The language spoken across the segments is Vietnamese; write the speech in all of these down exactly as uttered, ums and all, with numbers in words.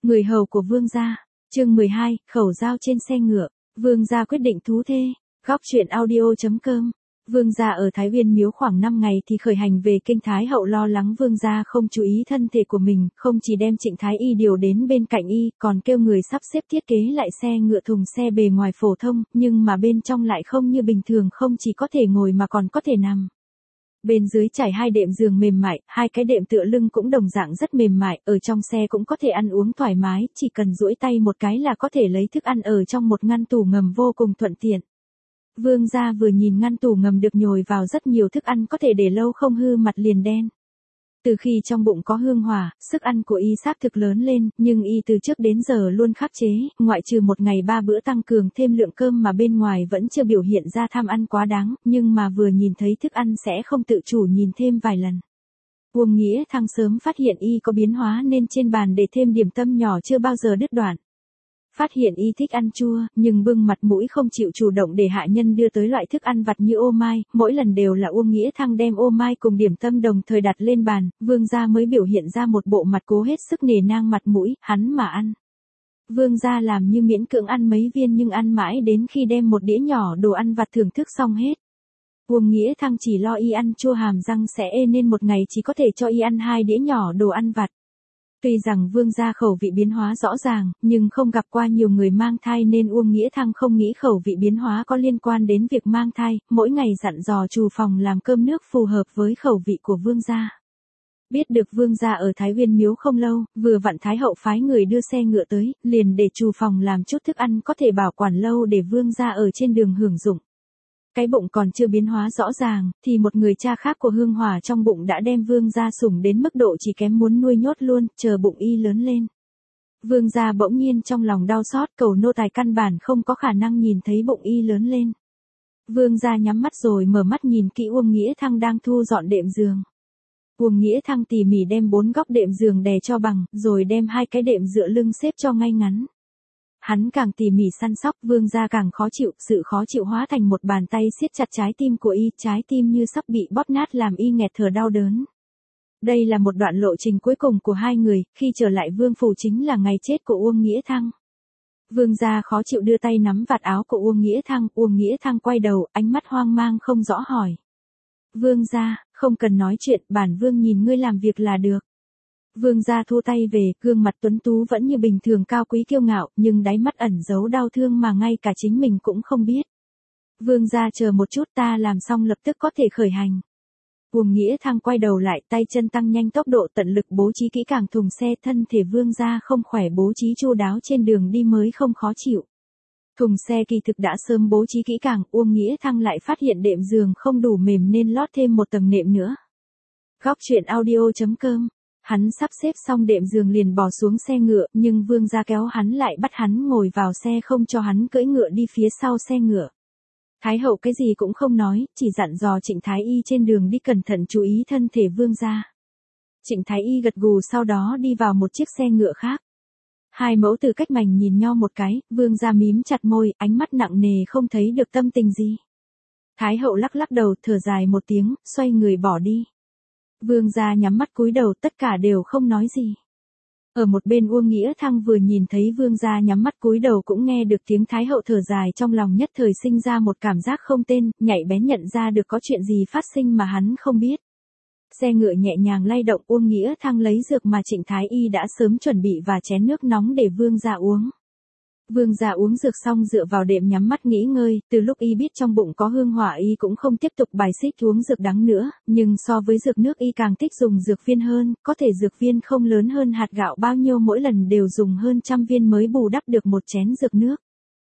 Người hầu của vương gia. Chương mười hai, khẩu dao trên xe ngựa. Vương gia quyết định thú thê. Góc truyện audio chấm com. Vương gia ở Thái Uyên Miếu khoảng năm ngày thì khởi hành về kinh. Thái hậu lo lắng vương gia không chú ý thân thể của mình, không chỉ đem Trịnh Thái Y điều đến bên cạnh y, còn kêu người sắp xếp thiết kế lại xe ngựa thùng xe bề ngoài phổ thông, nhưng mà bên trong lại không như bình thường, không chỉ có thể ngồi mà còn có thể nằm. Bên dưới trải hai đệm giường mềm mại, hai cái đệm tựa lưng cũng đồng dạng rất mềm mại, ở trong xe cũng có thể ăn uống thoải mái, chỉ cần duỗi tay một cái là có thể lấy thức ăn ở trong một ngăn tủ ngầm vô cùng thuận tiện. Vương gia vừa nhìn ngăn tủ ngầm được nhồi vào rất nhiều thức ăn có thể để lâu không hư mặt liền đen. Từ khi trong bụng có hương hỏa, sức ăn của y xác thực lớn lên, nhưng y từ trước đến giờ luôn khắc chế, ngoại trừ một ngày ba bữa tăng cường thêm lượng cơm mà bên ngoài vẫn chưa biểu hiện ra tham ăn quá đáng, nhưng mà vừa nhìn thấy thức ăn sẽ không tự chủ nhìn thêm vài lần. Uông Nghĩa Thăng sớm phát hiện y có biến hóa nên trên bàn để thêm điểm tâm nhỏ chưa bao giờ đứt đoạn. Phát hiện y thích ăn chua, nhưng bưng mặt mũi không chịu chủ động để hạ nhân đưa tới loại thức ăn vặt như ô mai, mỗi lần đều là Uông Nghĩa Thăng đem ô mai cùng điểm tâm đồng thời đặt lên bàn, vương gia mới biểu hiện ra một bộ mặt cố hết sức nề nang mặt mũi, hắn mà ăn. Vương gia làm như miễn cưỡng ăn mấy viên nhưng ăn mãi đến khi đem một đĩa nhỏ đồ ăn vặt thưởng thức xong hết. Uông Nghĩa Thăng chỉ lo y ăn chua hàm răng sẽ ê nên một ngày chỉ có thể cho y ăn hai đĩa nhỏ đồ ăn vặt. Tuy rằng vương gia khẩu vị biến hóa rõ ràng, nhưng không gặp qua nhiều người mang thai nên Uông Nghĩa Thăng không nghĩ khẩu vị biến hóa có liên quan đến việc mang thai, mỗi ngày dặn dò trù phòng làm cơm nước phù hợp với khẩu vị của vương gia. Biết được vương gia ở Thái Uyên Miếu không lâu, vừa vặn Thái hậu phái người đưa xe ngựa tới, liền để trù phòng làm chút thức ăn có thể bảo quản lâu để vương gia ở trên đường hưởng dụng. Cái bụng còn chưa biến hóa rõ ràng, thì một người cha khác của hương hỏa trong bụng đã đem vương gia sủng đến mức độ chỉ kém muốn nuôi nhốt luôn, chờ bụng y lớn lên. Vương gia bỗng nhiên trong lòng đau xót, cầu nô tài căn bản không có khả năng nhìn thấy bụng y lớn lên. Vương gia nhắm mắt rồi mở mắt nhìn kỹ Uông Nghĩa Thăng đang thu dọn đệm giường. Uông Nghĩa Thăng tỉ mỉ đem bốn góc đệm giường đè cho bằng, rồi đem hai cái đệm dựa lưng xếp cho ngay ngắn. Hắn càng tỉ mỉ săn sóc, vương gia càng khó chịu, sự khó chịu hóa thành một bàn tay siết chặt trái tim của y, trái tim như sắp bị bóp nát làm y nghẹt thở đau đớn. Đây là một đoạn lộ trình cuối cùng của hai người, khi trở lại vương phủ chính là ngày chết của Uông Nghĩa Thăng. Vương gia khó chịu đưa tay nắm vạt áo của Uông Nghĩa Thăng, Uông Nghĩa Thăng quay đầu, ánh mắt hoang mang không rõ hỏi. Vương gia, không cần nói chuyện, bản vương nhìn ngươi làm việc là được. Vương gia thu tay về, gương mặt tuấn tú vẫn như bình thường cao quý kiêu ngạo, nhưng đáy mắt ẩn giấu đau thương mà ngay cả chính mình cũng không biết. Vương gia chờ một chút, ta làm xong lập tức có thể khởi hành. Uông Nghĩa Thăng quay đầu lại, tay chân tăng nhanh tốc độ, tận lực bố trí kỹ càng thùng xe, thân thể vương gia không khỏe bố trí chu đáo trên đường đi mới không khó chịu. Thùng xe kỳ thực đã sớm bố trí kỹ càng, Uông Nghĩa Thăng lại phát hiện đệm giường không đủ mềm nên lót thêm một tầng nệm nữa. Góc truyện audio chấm com. Hắn sắp xếp xong đệm giường liền bò xuống xe ngựa, nhưng vương gia kéo hắn lại bắt hắn ngồi vào xe không cho hắn cưỡi ngựa đi phía sau xe ngựa. Thái hậu cái gì cũng không nói, chỉ dặn dò Trịnh Thái Y trên đường đi cẩn thận chú ý thân thể vương gia. Trịnh Thái Y gật gù sau đó đi vào một chiếc xe ngựa khác. Hai mẫu tử cách mảnh nhìn nhau một cái, vương gia mím chặt môi, ánh mắt nặng nề không thấy được tâm tình gì. Thái hậu lắc lắc đầu thở dài một tiếng, xoay người bỏ đi. Vương gia nhắm mắt cúi đầu, tất cả đều không nói gì. Ở một bên Uông Nghĩa Thăng vừa nhìn thấy vương gia nhắm mắt cúi đầu cũng nghe được tiếng Thái hậu thở dài, trong lòng nhất thời sinh ra một cảm giác không tên, nhạy bén nhận ra được có chuyện gì phát sinh mà hắn không biết. Xe ngựa nhẹ nhàng lay động, Uông Nghĩa Thăng lấy dược mà Trịnh Thái Y đã sớm chuẩn bị và chén nước nóng để vương gia uống. Vương gia uống dược xong dựa vào đệm nhắm mắt nghỉ ngơi, từ lúc y biết trong bụng có hương hỏa y cũng không tiếp tục bài xích uống dược đắng nữa, nhưng so với dược nước y càng thích dùng dược viên hơn, có thể dược viên không lớn hơn hạt gạo bao nhiêu, mỗi lần đều dùng hơn trăm viên mới bù đắp được một chén dược nước.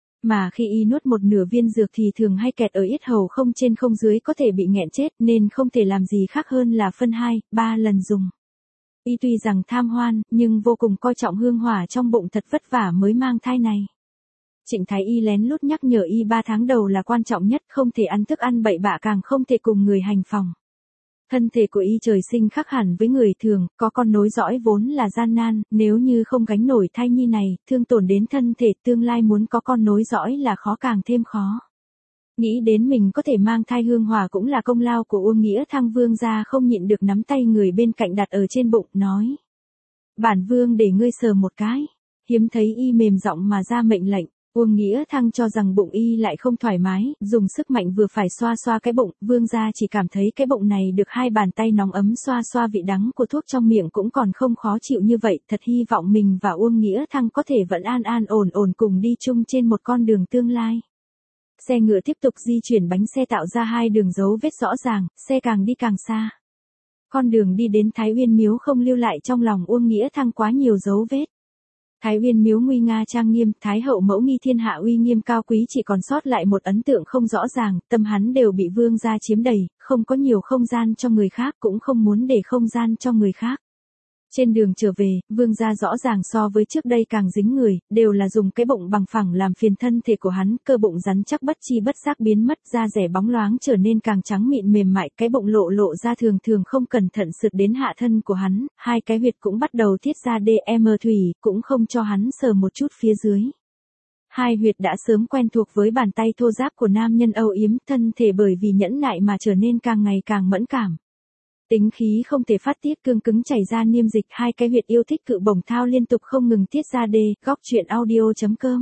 Mà khi y nuốt một nửa viên dược thì thường hay kẹt ở yết hầu không trên không dưới, có thể bị nghẹn chết nên không thể làm gì khác hơn là phân hai, ba lần dùng. Y tuy rằng tham hoan, nhưng vô cùng coi trọng hương hỏa trong bụng, thật vất vả mới mang thai này. Trịnh Thái Y lén lút nhắc nhở y ba tháng đầu là quan trọng nhất, không thể ăn thức ăn bậy bạ, càng không thể cùng người hành phòng. Thân thể của y trời sinh khác hẳn với người thường, có con nối dõi vốn là gian nan, nếu như không gánh nổi thai nhi này, thương tổn đến thân thể, tương lai muốn có con nối dõi là khó càng thêm khó. Nghĩ đến mình có thể mang thai hương hỏa cũng là công lao của Uông Nghĩa Thăng, vương gia không nhịn được nắm tay người bên cạnh đặt ở trên bụng, nói. Bản vương để ngươi sờ một cái. hiếm thấy y mềm giọng mà ra mệnh lệnh. Uông Nghĩa Thăng cho rằng bụng y lại không thoải mái, dùng sức mạnh vừa phải xoa xoa cái bụng, Vương gia chỉ cảm thấy cái bụng này được hai bàn tay nóng ấm xoa xoa vị đắng của thuốc trong miệng cũng còn không khó chịu như vậy, thật hy vọng mình và Uông Nghĩa Thăng có thể vẫn an an ổn ổn cùng đi chung trên một con đường tương lai. Xe ngựa tiếp tục di chuyển, bánh xe tạo ra hai đường dấu vết rõ ràng, xe càng đi càng xa. Con đường đi đến Thái Uyên Miếu không lưu lại trong lòng Uông Nghĩa Thăng quá nhiều dấu vết. Thái Uyên Miếu nguy nga trang nghiêm, Thái hậu mẫu nghi thiên hạ uy nghiêm cao quý chỉ còn sót lại một ấn tượng không rõ ràng, tâm hắn đều bị Vương gia chiếm đầy, không có nhiều không gian cho người khác cũng không muốn để không gian cho người khác. Trên đường trở về, Vương gia rõ ràng so với trước đây càng dính người, đều là dùng cái bụng bằng phẳng làm phiền thân thể của hắn, cơ bụng rắn chắc bất chi bất giác biến mất, da rẻ bóng loáng trở nên càng trắng mịn mềm mại, cái bụng lộ lộ ra thường thường không cẩn thận sượt đến hạ thân của hắn, hai cái huyệt cũng bắt đầu tiết ra đê em thủy, cũng không cho hắn sờ một chút phía dưới. Hai huyệt đã sớm quen thuộc với bàn tay thô ráp của nam nhân âu yếm, thân thể bởi vì nhẫn nại mà trở nên càng ngày càng mẫn cảm. Tính khí không thể phát tiết, cương cứng chảy ra niêm dịch, hai cái huyệt yêu thích cự bổng thao liên tục không ngừng tiết ra đê, góc truyện audio chấm com.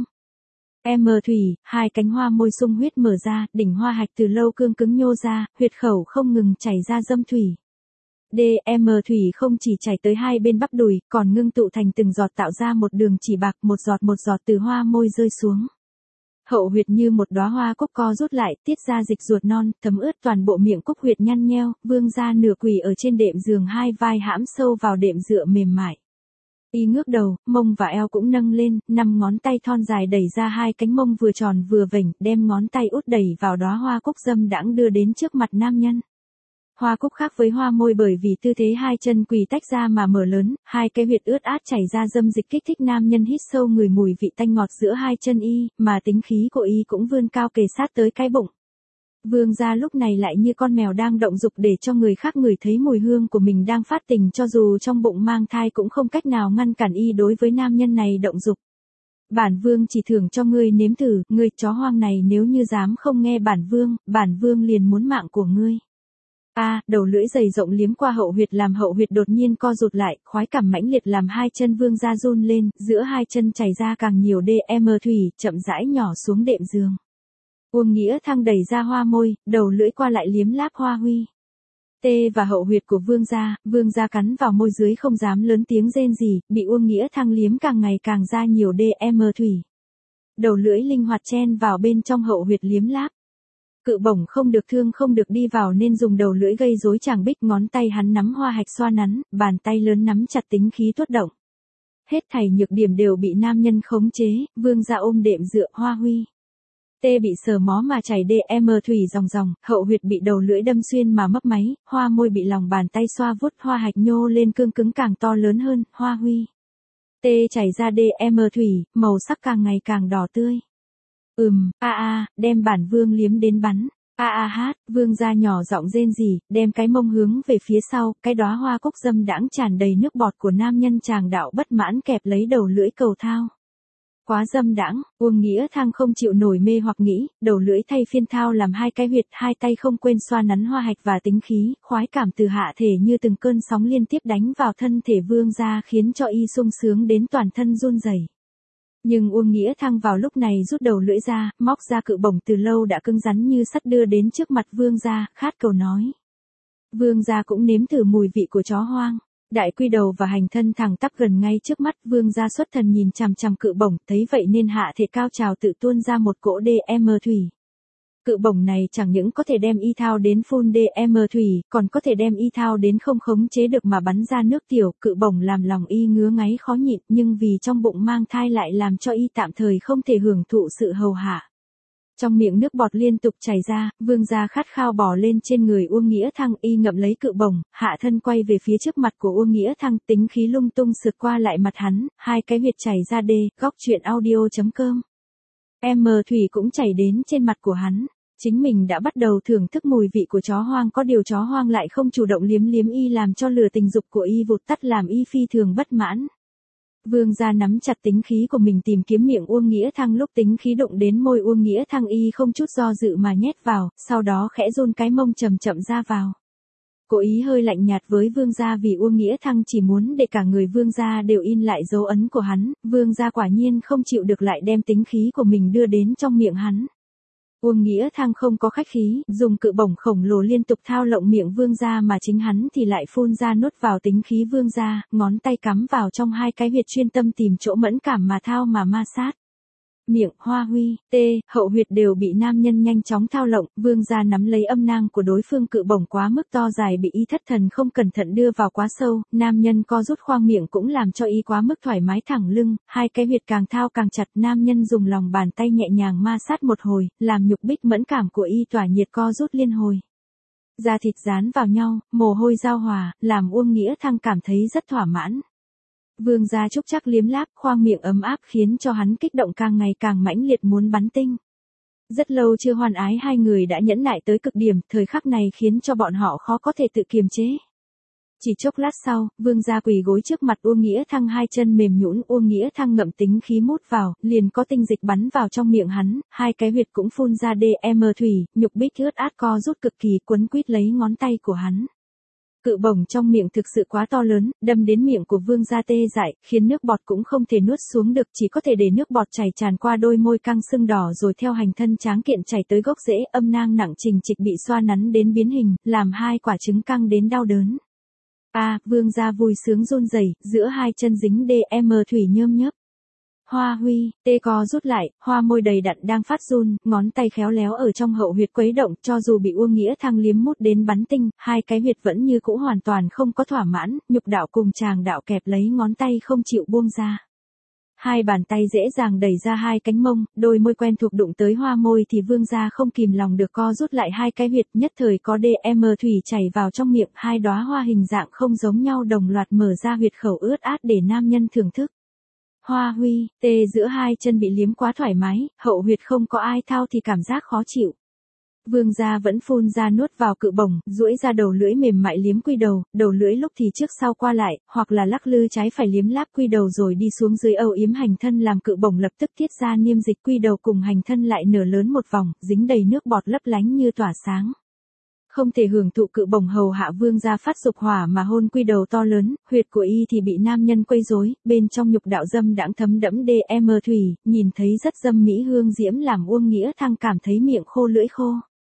M thủy, hai cánh hoa môi sung huyết mở ra, đỉnh hoa hạch từ lâu cương cứng nhô ra, huyệt khẩu không ngừng chảy ra dâm thủy. D M thủy không chỉ chảy tới hai bên bắp đùi, còn ngưng tụ thành từng giọt tạo ra một đường chỉ bạc, một giọt một giọt từ hoa môi rơi xuống. Hậu huyệt như một đóa hoa cúc co rút lại, tiết ra dịch ruột non, thấm ướt toàn bộ miệng cúc huyệt nhăn nheo, Vương gia nửa quỳ ở trên đệm giường, hai vai hãm sâu vào đệm dựa mềm mại. Y ngước đầu, mông và eo cũng nâng lên, năm ngón tay thon dài đẩy ra hai cánh mông vừa tròn vừa vểnh, đem ngón tay út đẩy vào đóa hoa cúc dâm đãng đưa đến trước mặt nam nhân. Hoa cúc khác với hoa môi bởi vì tư thế hai chân quỳ tách ra mà mở lớn, hai cái huyệt ướt át chảy ra dâm dịch kích thích nam nhân hít sâu người mùi vị tanh ngọt giữa hai chân y, mà tính khí của y cũng vươn cao kề sát tới cái bụng. Vương gia lúc này lại như con mèo đang động dục để cho người khác ngửi thấy mùi hương của mình đang phát tình, cho dù trong bụng mang thai cũng không cách nào ngăn cản y đối với nam nhân này động dục. Bản vương chỉ thưởng cho ngươi nếm thử, ngươi chó hoang này nếu như dám không nghe bản vương, bản vương liền muốn mạng của ngươi. A, à, đầu lưỡi dày rộng liếm qua hậu huyệt làm hậu huyệt đột nhiên co rụt lại, khoái cảm mãnh liệt làm hai chân Vương gia run lên, giữa hai chân chảy ra càng nhiều đê em thủy, chậm rãi nhỏ xuống đệm giường. Uông Nghĩa Thăng đẩy ra hoa môi, đầu lưỡi qua lại liếm láp hoa huy. Tê và hậu huyệt của Vương gia, Vương gia cắn vào môi dưới không dám lớn tiếng rên gì, bị Uông Nghĩa Thăng liếm càng ngày càng ra nhiều đê em thủy. Đầu lưỡi linh hoạt chen vào bên trong hậu huyệt liếm láp. Cự bổng không được thương không được đi vào nên dùng đầu lưỡi gây rối chàng bích, ngón tay hắn nắm hoa hạch xoa nắn, bàn tay lớn nắm chặt tính khí tuốt động. Hết thảy nhược điểm đều bị nam nhân khống chế, Vương gia ôm đệm dựa hoa huy. Tê bị sờ mó mà chảy đê em thủy ròng ròng, hậu huyệt bị đầu lưỡi đâm xuyên mà mấp máy, hoa môi bị lòng bàn tay xoa vuốt, hoa hạch nhô lên cương cứng càng to lớn hơn, hoa huy. Tê chảy ra đê em thủy, màu sắc càng ngày càng đỏ tươi. Ừm, a a, đem bản vương liếm đến bắn. A a hát, Vương gia nhỏ giọng rên rỉ, đem cái mông hướng về phía sau, cái đóa hoa cúc dâm đãng tràn đầy nước bọt của nam nhân chàng đạo bất mãn kẹp lấy đầu lưỡi cầu thao. Quá dâm đãng, Uông Nghĩa Thăng không chịu nổi mê hoặc nghĩ, đầu lưỡi thay phiên thao làm hai cái huyệt, hai tay không quên xoa nắn hoa hạch và tính khí, khoái cảm từ hạ thể như từng cơn sóng liên tiếp đánh vào thân thể Vương gia khiến cho y sung sướng đến toàn thân run rẩy. Nhưng Uông Nghĩa Thăng vào lúc này rút đầu lưỡi ra, móc ra cự bổng từ lâu đã cứng rắn như sắt đưa đến trước mặt Vương gia, khát cầu nói. Vương gia cũng nếm thử mùi vị của chó hoang. Đại quy đầu và hành thân thẳng tắp gần ngay trước mắt, Vương gia xuất thần nhìn chằm chằm cự bổng, thấy vậy nên hạ thể cao trào tự tuôn ra một cỗ đê em thủy. Cự bổng này chẳng những có thể đem y thao đến phun đê em thủy, còn có thể đem y thao đến không khống chế được mà bắn ra nước tiểu, cự bổng làm lòng y ngứa ngáy khó nhịn, nhưng vì trong bụng mang thai lại làm cho y tạm thời không thể hưởng thụ sự hầu hạ. Trong miệng nước bọt liên tục chảy ra, Vương gia khát khao bò lên trên người Uông Nghĩa Thăng, y ngậm lấy cự bổng, hạ thân quay về phía trước mặt của Uông Nghĩa Thăng, tính khí lung tung sượt qua lại mặt hắn, hai cái huyệt chảy ra đê, góc truyện audio chấm com. M thủy cũng chảy đến trên mặt của hắn. Chính mình đã bắt đầu thưởng thức mùi vị của chó hoang, có điều chó hoang lại không chủ động liếm liếm y làm cho lửa tình dục của y vụt tắt làm y phi thường bất mãn. Vương gia nắm chặt tính khí của mình tìm kiếm miệng Uông Nghĩa Thăng, lúc tính khí đụng đến môi Uông Nghĩa Thăng y không chút do dự mà nhét vào, sau đó khẽ run cái mông chậm chậm ra vào. Cố ý hơi lạnh nhạt với vương gia vì Uông Nghĩa Thăng chỉ muốn để cả người vương gia đều in lại dấu ấn của hắn, vương gia quả nhiên không chịu được lại đem tính khí của mình đưa đến trong miệng hắn. Uông Nghĩa Thăng không có khách khí, dùng cự bổng khổng lồ liên tục thao lộng miệng vương gia mà chính hắn thì lại phun ra nuốt vào tính khí vương gia, ngón tay cắm vào trong hai cái huyệt chuyên tâm tìm chỗ mẫn cảm mà thao mà ma sát. Miệng, hoa huy, tê, hậu huyệt đều bị nam nhân nhanh chóng thao lộng, vương gia nắm lấy âm nang của đối phương cự bổng quá mức to dài bị y thất thần không cẩn thận đưa vào quá sâu, nam nhân co rút khoang miệng cũng làm cho y quá mức thoải mái thẳng lưng, hai cái huyệt càng thao càng chặt, nam nhân dùng lòng bàn tay nhẹ nhàng ma sát một hồi, làm nhục bích mẫn cảm của y tỏa nhiệt co rút liên hồi. Da thịt dán vào nhau, mồ hôi giao hòa, làm Uông Nghĩa Thăng cảm thấy rất thỏa mãn. Vương gia trúc chắc liếm láp, khoang miệng ấm áp khiến cho hắn kích động càng ngày càng mãnh liệt muốn bắn tinh. Rất lâu chưa hoan ái hai người đã nhẫn nại tới cực điểm, thời khắc này khiến cho bọn họ khó có thể tự kiềm chế. Chỉ chốc lát sau, vương gia quỳ gối trước mặt Uông Nghĩa Thăng, hai chân mềm nhũn, Uông Nghĩa Thăng ngậm tính khí mút vào, liền có tinh dịch bắn vào trong miệng hắn, hai cái huyệt cũng phun ra đê em thủy, nhục bích ướt át co rút cực kỳ quấn quýt lấy ngón tay của hắn. Cự bổng trong miệng thực sự quá to lớn, đâm đến miệng của vương gia tê dại, khiến nước bọt cũng không thể nuốt xuống được, chỉ có thể để nước bọt chảy tràn qua đôi môi căng sưng đỏ rồi theo hành thân tráng kiện chảy tới gốc rễ, âm nang nặng trình trịch bị xoa nắn đến biến hình, làm hai quả trứng căng đến đau đớn. A, à, vương gia vui sướng run rẩy, giữa hai chân dính đê em thủy nhơm nhớp. Hoa huy, tê co rút lại, hoa môi đầy đặn đang phát run, ngón tay khéo léo ở trong hậu huyệt quấy động, cho dù bị Uông Nghĩa Thăng liếm mút đến bắn tinh, hai cái huyệt vẫn như cũ hoàn toàn không có thỏa mãn, nhục đạo cùng chàng đạo kẹp lấy ngón tay không chịu buông ra. Hai bàn tay dễ dàng đẩy ra hai cánh mông, đôi môi quen thuộc đụng tới hoa môi thì vương gia không kìm lòng được co rút lại hai cái huyệt, nhất thời có đê em thủy chảy vào trong miệng, hai đóa hoa hình dạng không giống nhau đồng loạt mở ra huyệt khẩu ướt át để nam nhân thưởng thức. Hoa huy, tê giữa hai chân bị liếm quá thoải mái, hậu huyệt không có ai thao thì cảm giác khó chịu. Vương gia vẫn phun ra nuốt vào cự bổng, duỗi ra đầu lưỡi mềm mại liếm quy đầu, đầu lưỡi lúc thì trước sau qua lại, hoặc là lắc lư trái phải liếm láp quy đầu rồi đi xuống dưới âu yếm hành thân làm cự bổng lập tức tiết ra niêm dịch, quy đầu cùng hành thân lại nở lớn một vòng, dính đầy nước bọt lấp lánh như tỏa sáng. Không thể hưởng thụ cự bổng hầu hạ vương gia phát dục hỏa mà hôn quy đầu to lớn, huyệt của y thì bị nam nhân quấy rối, bên trong nhục đạo dâm đãng thấm đẫm đê em thủy, nhìn thấy rất dâm mỹ hương diễm làm Uông Nghĩa Thăng cảm thấy miệng khô lưỡi khô.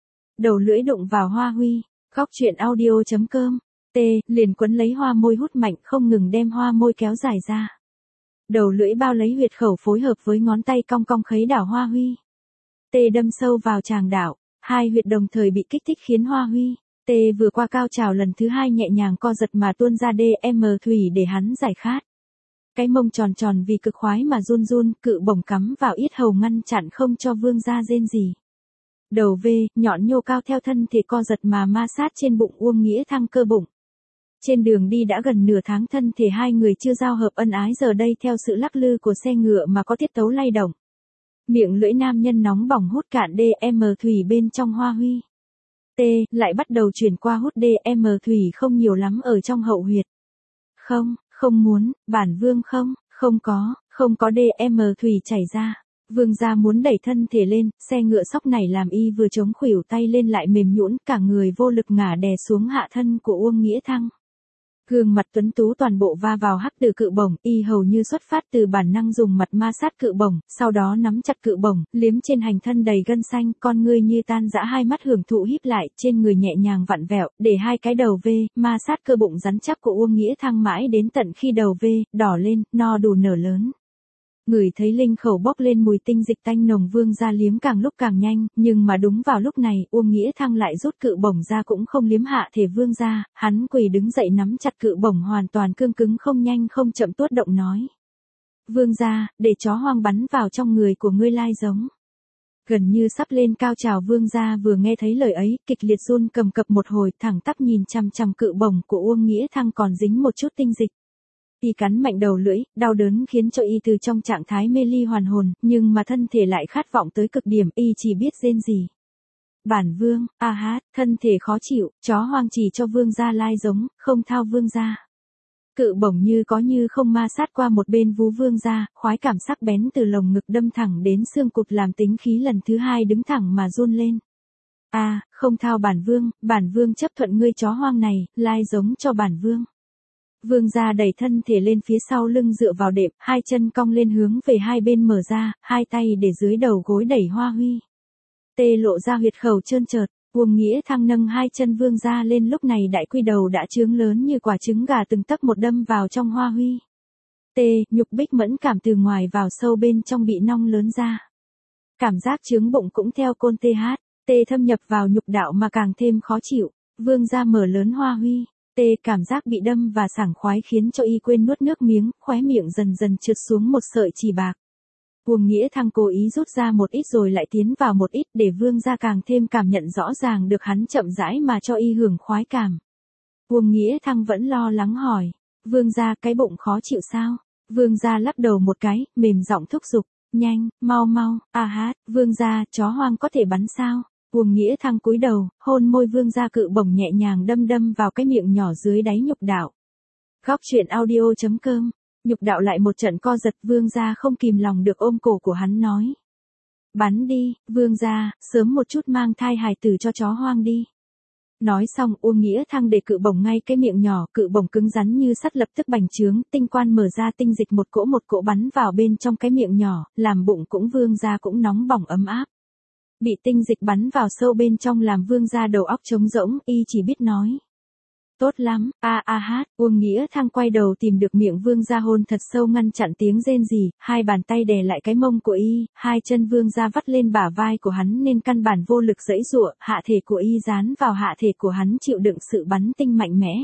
Đầu lưỡi đụng vào hoa huy, góc truyện audio chấm com, T, liền quấn lấy hoa môi hút mạnh không ngừng đem hoa môi kéo dài ra. Đầu lưỡi bao lấy huyệt khẩu phối hợp với ngón tay cong cong khấy đảo hoa huy. T đâm sâu vào tràng đảo. Hai huyệt đồng thời bị kích thích khiến hoa huy, tê vừa qua cao trào lần thứ hai nhẹ nhàng co giật mà tuôn ra đê em thủy để hắn giải khát. Cái mông tròn tròn vì cực khoái mà run run, cự bổng cắm vào yết hầu ngăn chặn không cho vương gia rên gì. Đầu V, nhọn nhô cao theo thân thể co giật mà ma sát trên bụng Uông Nghĩa Thăng cơ bụng. Trên đường đi đã gần nửa tháng thân thể hai người chưa giao hợp ân ái giờ đây theo sự lắc lư của xe ngựa mà có tiết tấu lay động. Miệng lưỡi nam nhân nóng bỏng hút cạn đê em thủy bên trong hoa huy. T, lại bắt đầu chuyển qua hút đê em thủy không nhiều lắm ở trong hậu huyệt. Không, không muốn, bản vương không, không có, không có đê em thủy chảy ra. Vương gia muốn đẩy thân thể lên, xe ngựa sóc này làm y vừa chống khuỷu tay lên lại mềm nhũn, cả người vô lực ngả đè xuống hạ thân của Uông Nghĩa Thăng. Gương mặt tuấn tú toàn bộ va vào hắc từ cự bổng, y hầu như xuất phát từ bản năng dùng mặt ma sát cự bổng, sau đó nắm chặt cự bổng, liếm trên hành thân đầy gân xanh, con ngươi như tan rã, hai mắt hưởng thụ híp lại, trên người nhẹ nhàng vặn vẹo, để hai cái đầu V, ma sát cơ bụng rắn chắc của Uông Nghĩa Thăng mãi đến tận khi đầu V, đỏ lên, no đủ nở lớn. Ngửi thấy linh khẩu bốc lên mùi tinh dịch tanh nồng, vương gia liếm càng lúc càng nhanh, nhưng mà đúng vào lúc này, Uông Nghĩa Thăng lại rút cự bổng ra cũng không liếm hạ thể vương gia, hắn quỳ đứng dậy nắm chặt cự bổng hoàn toàn cương cứng không nhanh không chậm tuốt động nói. Vương gia, để chó hoang bắn vào trong người của ngươi lai giống. Gần như sắp lên cao trào vương gia vừa nghe thấy lời ấy, kịch liệt run cầm cập một hồi, thẳng tắp nhìn chằm chằm cự bổng của Uông Nghĩa Thăng còn dính một chút tinh dịch. Y cắn mạnh đầu lưỡi, đau đớn khiến cho y từ trong trạng thái mê ly hoàn hồn, nhưng mà thân thể lại khát vọng tới cực điểm, y chỉ biết rên rỉ. Bản vương, a hát, thân thể khó chịu, chó hoang chỉ cho vương gia lai giống, không thao vương gia. Cự bổng như có như không ma sát qua một bên vú vương gia, khoái cảm sắc bén từ lồng ngực đâm thẳng đến xương cụt làm tính khí lần thứ hai đứng thẳng mà run lên. À, không thao bản vương, bản vương chấp thuận ngươi chó hoang này, lai giống cho bản vương. Vương gia đẩy thân thể lên phía sau lưng dựa vào đệm, hai chân cong lên hướng về hai bên mở ra, hai tay để dưới đầu gối đẩy Hoa Huy. Tê lộ ra huyệt khẩu trơn trượt, Uông Nghĩa Thăng nâng hai chân vương gia lên, lúc này đại quy đầu đã trướng lớn như quả trứng gà từng tấc một đâm vào trong Hoa Huy. Tê, nhục bích mẫn cảm từ ngoài vào sâu bên trong bị nong lớn ra. Cảm giác trướng bụng cũng theo côn tê hát, tê thâm nhập vào nhục đạo mà càng thêm khó chịu, vương gia mở lớn Hoa Huy. Tê cảm giác bị đâm và sảng khoái khiến cho y quên nuốt nước miếng, khóe miệng dần dần trượt xuống một sợi chỉ bạc. Uông Nghĩa Thăng cố ý rút ra một ít rồi lại tiến vào một ít để vương gia càng thêm cảm nhận rõ ràng được hắn chậm rãi mà cho y hưởng khoái cảm. Uông Nghĩa Thăng vẫn lo lắng hỏi, vương gia cái bụng khó chịu sao? Vương gia lắc đầu một cái, mềm giọng thúc giục, nhanh, mau mau, a hát, vương gia, chó hoang có thể bắn sao? Uông Nghĩa Thăng cúi đầu, hôn môi vương gia cự bổng nhẹ nhàng đâm đâm vào cái miệng nhỏ dưới đáy nhục đạo. Góc truyện audio chấm com, nhục đạo lại một trận co giật, vương gia không kìm lòng được ôm cổ của hắn nói. Bắn đi, vương gia, sớm một chút mang thai hài tử cho chó hoang đi. Nói xong Uông Nghĩa Thăng để cự bổng ngay cái miệng nhỏ, cự bổng cứng rắn như sắt lập tức bành trướng, tinh quan mở ra, tinh dịch một cỗ một cỗ bắn vào bên trong cái miệng nhỏ, làm bụng cũng vương gia cũng nóng bỏng ấm áp. Bị tinh dịch bắn vào sâu bên trong làm vương gia đầu óc trống rỗng, y chỉ biết nói. Tốt lắm, a a hát, Uông Nghĩa Thăng quay đầu tìm được miệng vương gia hôn thật sâu ngăn chặn tiếng rên rỉ, hai bàn tay đè lại cái mông của y, hai chân vương gia vắt lên bả vai của hắn nên căn bản vô lực giãy giụa, hạ thể của y dán vào hạ thể của hắn chịu đựng sự bắn tinh mạnh mẽ.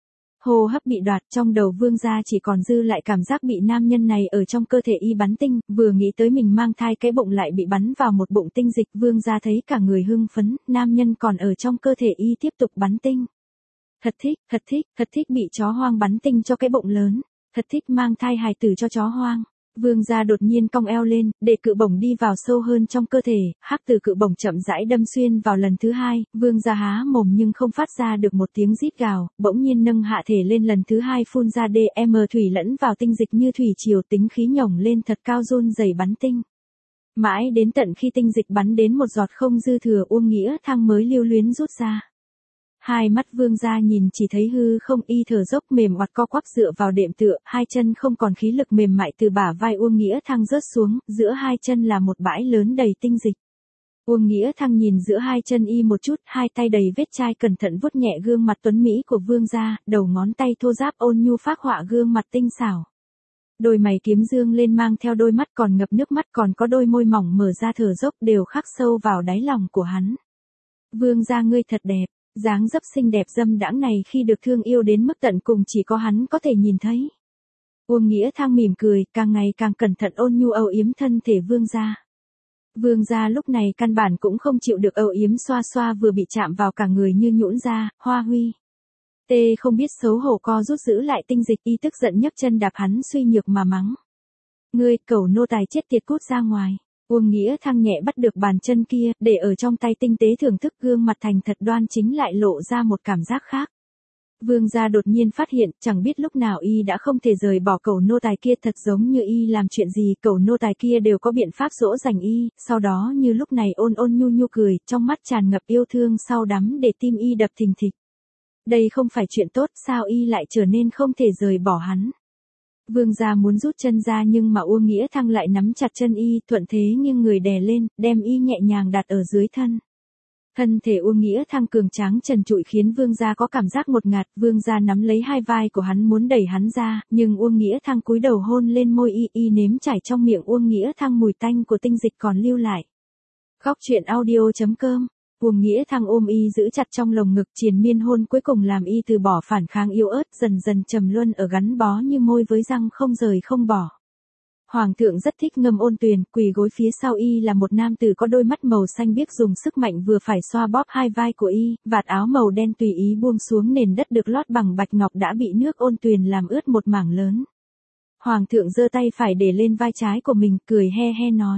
Hô hấp bị đoạt, trong đầu vương gia chỉ còn dư lại cảm giác bị nam nhân này ở trong cơ thể y bắn tinh, vừa nghĩ tới mình mang thai cái bụng lại bị bắn vào một bụng tinh dịch, vương gia thấy cả người hưng phấn, nam nhân còn ở trong cơ thể y tiếp tục bắn tinh. Thật thích, thật thích, thật thích bị chó hoang bắn tinh cho cái bụng lớn, thật thích mang thai hài tử cho chó hoang. Vương gia đột nhiên cong eo lên, để cự bổng đi vào sâu hơn trong cơ thể, hắc từ cự bổng chậm rãi đâm xuyên vào lần thứ hai, vương gia há mồm nhưng không phát ra được một tiếng rít gào, bỗng nhiên nâng hạ thể lên lần thứ hai phun ra đê em thủy lẫn vào tinh dịch như thủy triều, tính khí nhổng lên thật cao run rẩy bắn tinh. Mãi đến tận khi tinh dịch bắn đến một giọt không dư thừa, Uông Nghĩa Thăng mới lưu luyến rút ra. Hai mắt vương gia nhìn chỉ thấy hư không, y thở dốc mềm oặt co quắp dựa vào đệm tựa, hai chân không còn khí lực mềm mại từ bả vai Uông Nghĩa Thăng rớt xuống, giữa hai chân là một bãi lớn đầy tinh dịch. Uông Nghĩa Thăng nhìn giữa hai chân y một chút, hai tay đầy vết chai cẩn thận vuốt nhẹ gương mặt tuấn mỹ của vương gia, đầu ngón tay thô ráp ôn nhu phác họa gương mặt tinh xảo. Đôi mày kiếm dương lên mang theo đôi mắt còn ngập nước mắt, còn có đôi môi mỏng mở ra thở dốc đều khắc sâu vào đáy lòng của hắn. Vương gia ngươi thật đẹp. Dáng dấp xinh đẹp dâm đãng này khi được thương yêu đến mức tận cùng chỉ có hắn có thể nhìn thấy. Uông Nghĩa Thăng mỉm cười, càng ngày càng cẩn thận ôn nhu âu yếm thân thể vương gia. Vương gia lúc này căn bản cũng không chịu được âu yếm, xoa xoa vừa bị chạm vào cả người như nhũn ra, Hoa Huy. Tê không biết xấu hổ co rút giữ lại tinh dịch, y tức giận nhấc chân đạp hắn suy nhược mà mắng. Ngươi, cẩu nô tài chết tiệt, cút ra ngoài. Uông Nghĩa Thăng nhẹ bắt được bàn chân kia, để ở trong tay tinh tế thưởng thức, gương mặt thành thật đoan chính lại lộ ra một cảm giác khác. Vương gia đột nhiên phát hiện, chẳng biết lúc nào y đã không thể rời bỏ cẩu nô tài kia, thật giống như y làm chuyện gì, cẩu nô tài kia đều có biện pháp dỗ dành y, sau đó như lúc này ôn ôn nhu nhu cười, trong mắt tràn ngập yêu thương sau đắm để tim y đập thình thịch. Đây không phải chuyện tốt, sao y lại trở nên không thể rời bỏ hắn. Vương gia muốn rút chân ra nhưng mà Uông Nghĩa Thăng lại nắm chặt chân y, thuận thế nhưng người đè lên, đem y nhẹ nhàng đặt ở dưới thân. Thân thể Uông Nghĩa Thăng cường tráng trần trụi khiến vương gia có cảm giác ngột ngạt, vương gia nắm lấy hai vai của hắn muốn đẩy hắn ra, nhưng Uông Nghĩa Thăng cúi đầu hôn lên môi y, y nếm trải trong miệng Uông Nghĩa Thăng mùi tanh của tinh dịch còn lưu lại. Góc truyện audio chấm com. Uông Nghĩa Thăng ôm y giữ chặt trong lồng ngực, triền miên hôn cuối cùng làm y từ bỏ phản kháng yếu ớt, dần dần trầm luân ở gắn bó như môi với răng không rời không bỏ. Hoàng thượng rất thích ngâm ôn tuyền, quỳ gối phía sau y là một nam tử có đôi mắt màu xanh biếc dùng sức mạnh vừa phải xoa bóp hai vai của y, vạt áo màu đen tùy ý buông xuống nền đất được lót bằng bạch ngọc đã bị nước ôn tuyền làm ướt một mảng lớn. Hoàng thượng giơ tay phải để lên vai trái của mình, cười he he nói.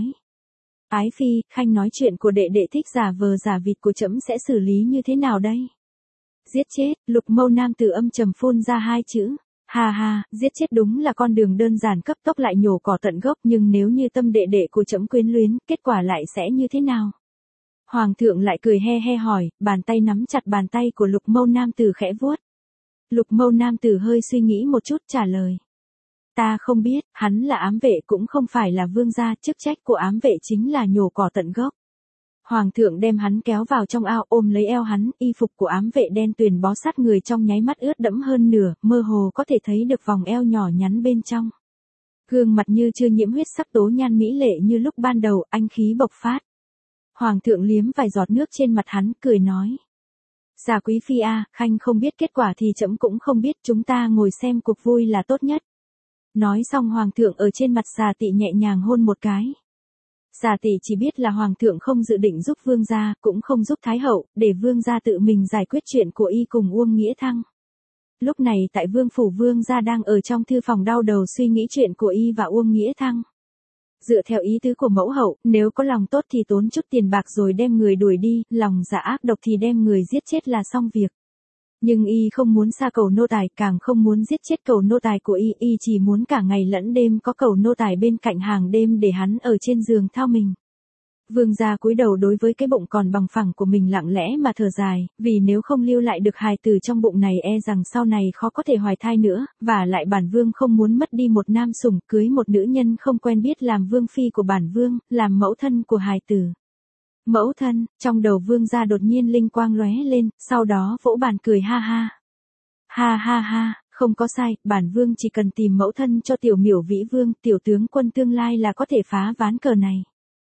Ái phi, khanh nói chuyện của đệ đệ thích giả vờ giả vịt của trẫm sẽ xử lý như thế nào đây? Giết chết, Lục Mâu nam tử âm trầm phun ra hai chữ. Hà hà, giết chết đúng là con đường đơn giản cấp tốc lại nhổ cỏ tận gốc, nhưng nếu như tâm đệ đệ của trẫm quyến luyến, kết quả lại sẽ như thế nào? Hoàng thượng lại cười he he hỏi, bàn tay nắm chặt bàn tay của Lục Mâu nam tử khẽ vuốt. Lục Mâu nam tử hơi suy nghĩ một chút trả lời. Ta không biết, hắn là ám vệ cũng không phải là vương gia, chức trách của ám vệ chính là nhổ cỏ tận gốc. Hoàng thượng đem hắn kéo vào trong ao ôm lấy eo hắn, y phục của ám vệ đen tuyền bó sát người trong nháy mắt ướt đẫm hơn nửa, mơ hồ có thể thấy được vòng eo nhỏ nhắn bên trong. Gương mặt như chưa nhiễm huyết sắc tố nhan mỹ lệ như lúc ban đầu, anh khí bộc phát. Hoàng thượng liếm vài giọt nước trên mặt hắn, cười nói. Già quý phi a, khanh không biết kết quả thì trẫm cũng không biết, chúng ta ngồi xem cuộc vui là tốt nhất. Nói xong hoàng thượng ở trên mặt Già Tị nhẹ nhàng hôn một cái. Già Tị chỉ biết là hoàng thượng không dự định giúp vương gia, cũng không giúp thái hậu, để vương gia tự mình giải quyết chuyện của y cùng Uông Nghĩa Thăng. Lúc này tại vương phủ vương gia đang ở trong thư phòng đau đầu suy nghĩ chuyện của y và Uông Nghĩa Thăng. Dựa theo ý tứ của mẫu hậu, nếu có lòng tốt thì tốn chút tiền bạc rồi đem người đuổi đi, lòng dạ ác độc thì đem người giết chết là xong việc. Nhưng y không muốn xa cầu nô tài, càng không muốn giết chết cầu nô tài của y, y chỉ muốn cả ngày lẫn đêm có cầu nô tài bên cạnh hàng đêm để hắn ở trên giường thao mình. Vương gia cúi đầu đối với cái bụng còn bằng phẳng của mình lặng lẽ mà thở dài, vì nếu không lưu lại được hài tử trong bụng này e rằng sau này khó có thể hoài thai nữa, và lại bản vương không muốn mất đi một nam sủng, cưới một nữ nhân không quen biết làm vương phi của bản vương, làm mẫu thân của hài tử. Mẫu thân, trong đầu vương gia đột nhiên linh quang lóe lên, sau đó vỗ bàn cười ha ha. Ha ha ha, không có sai, bản vương chỉ cần tìm mẫu thân cho tiểu miểu vĩ vương, tiểu tướng quân tương lai là có thể phá ván cờ này.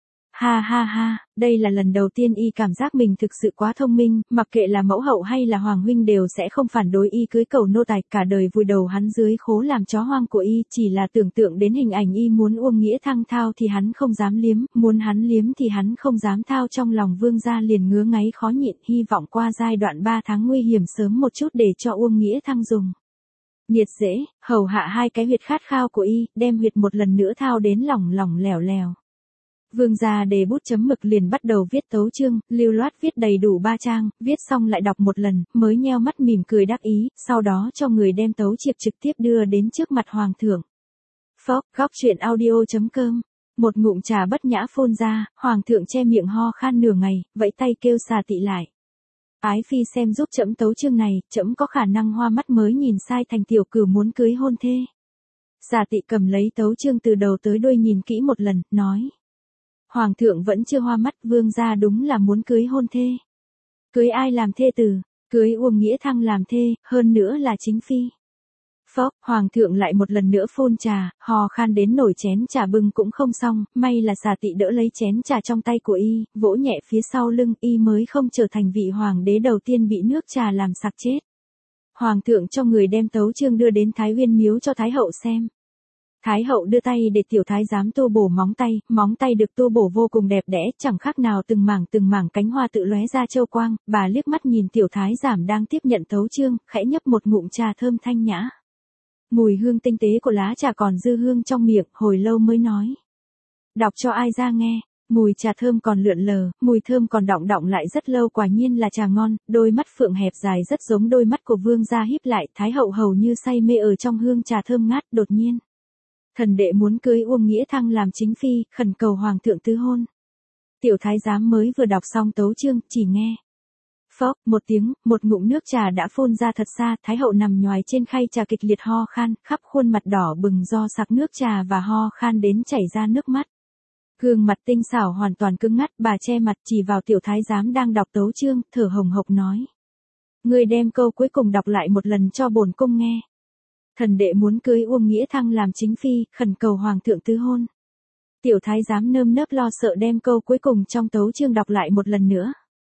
Ha ha ha, đây là lần đầu tiên y cảm giác mình thực sự quá thông minh, mặc kệ là mẫu hậu hay là hoàng huynh đều sẽ không phản đối y cưới cầu nô tài, cả đời vùi đầu hắn dưới khố làm chó hoang của y, chỉ là tưởng tượng đến hình ảnh y muốn Uông Nghĩa Thăng thao thì hắn không dám liếm, muốn hắn liếm thì hắn không dám thao, trong lòng vương gia liền ngứa ngáy khó nhịn, hy vọng qua giai đoạn ba tháng nguy hiểm sớm một chút để cho Uông Nghĩa Thăng dùng. Nhiệt dễ, hầu hạ hai cái huyệt khát khao của y, đem huyệt một lần nữa thao đến lỏng lỏng lẻo lẻo. Vương gia đề bút chấm mực liền bắt đầu viết tấu chương, lưu loát viết đầy đủ ba trang, viết xong lại đọc một lần, mới nheo mắt mỉm cười đắc ý, sau đó cho người đem tấu chiệp trực tiếp đưa đến trước mặt hoàng thượng. Phốc, góc truyện audio chấm com. Một ngụm trà bất nhã phun ra, hoàng thượng che miệng ho khan nửa ngày, vẫy tay kêu Già Tị lại. Ái phi xem giúp trẫm tấu chương này, trẫm có khả năng hoa mắt mới nhìn sai thành tiểu cửu muốn cưới hôn thê. Già Tị cầm lấy tấu chương từ đầu tới đuôi nhìn kỹ một lần, nói. Hoàng thượng vẫn chưa hoa mắt, vương gia đúng là muốn cưới hôn thê. Cưới ai làm thê tử? Cưới Uông Nghĩa Thăng làm thê, hơn nữa là chính phi. Phốc, hoàng thượng lại một lần nữa phun trà, hò khan đến nổi chén trà bưng cũng không xong, may là Già Tị đỡ lấy chén trà trong tay của y, vỗ nhẹ phía sau lưng, y mới không trở thành vị hoàng đế đầu tiên bị nước trà làm sặc chết. Hoàng thượng cho người đem tấu chương đưa đến Thái Uyên miếu cho Thái hậu xem. Thái hậu đưa tay để tiểu thái giám tô bổ móng tay, móng tay được tô bổ vô cùng đẹp đẽ, chẳng khác nào từng mảng từng mảng cánh hoa tự lóe ra châu quang, bà liếc mắt nhìn tiểu thái giám đang tiếp nhận tấu chương, khẽ nhấp một ngụm trà thơm thanh nhã. Mùi hương tinh tế của lá trà còn dư hương trong miệng, hồi lâu mới nói. Đọc cho ai ra nghe, mùi trà thơm còn lượn lờ, mùi thơm còn đọng đọng lại rất lâu, quả nhiên là trà ngon, đôi mắt phượng hẹp dài rất giống đôi mắt của vương gia híp lại, Thái hậu hầu như say mê ở trong hương trà thơm ngát, đột nhiên. Thần đệ muốn cưới Uông Nghĩa Thăng làm chính phi, khẩn cầu hoàng thượng tứ hôn. Tiểu thái giám mới vừa đọc xong tấu chương, chỉ nghe. Phốc, một tiếng, một ngụm nước trà đã phun ra thật xa, Thái hậu nằm nhoài trên khay trà kịch liệt ho khan, khắp khuôn mặt đỏ bừng do sặc nước trà và ho khan đến chảy ra nước mắt. Gương mặt tinh xảo hoàn toàn cứng ngắt, bà che mặt chỉ vào tiểu thái giám đang đọc tấu chương, thở hồng hộc nói. Người đem câu cuối cùng đọc lại một lần cho bổn cung nghe. Thần đệ muốn cưới Uông Nghĩa Thăng làm chính phi, khẩn cầu hoàng thượng tứ hôn. Tiểu thái giám nơm nớp lo sợ đem câu cuối cùng trong tấu chương đọc lại một lần nữa.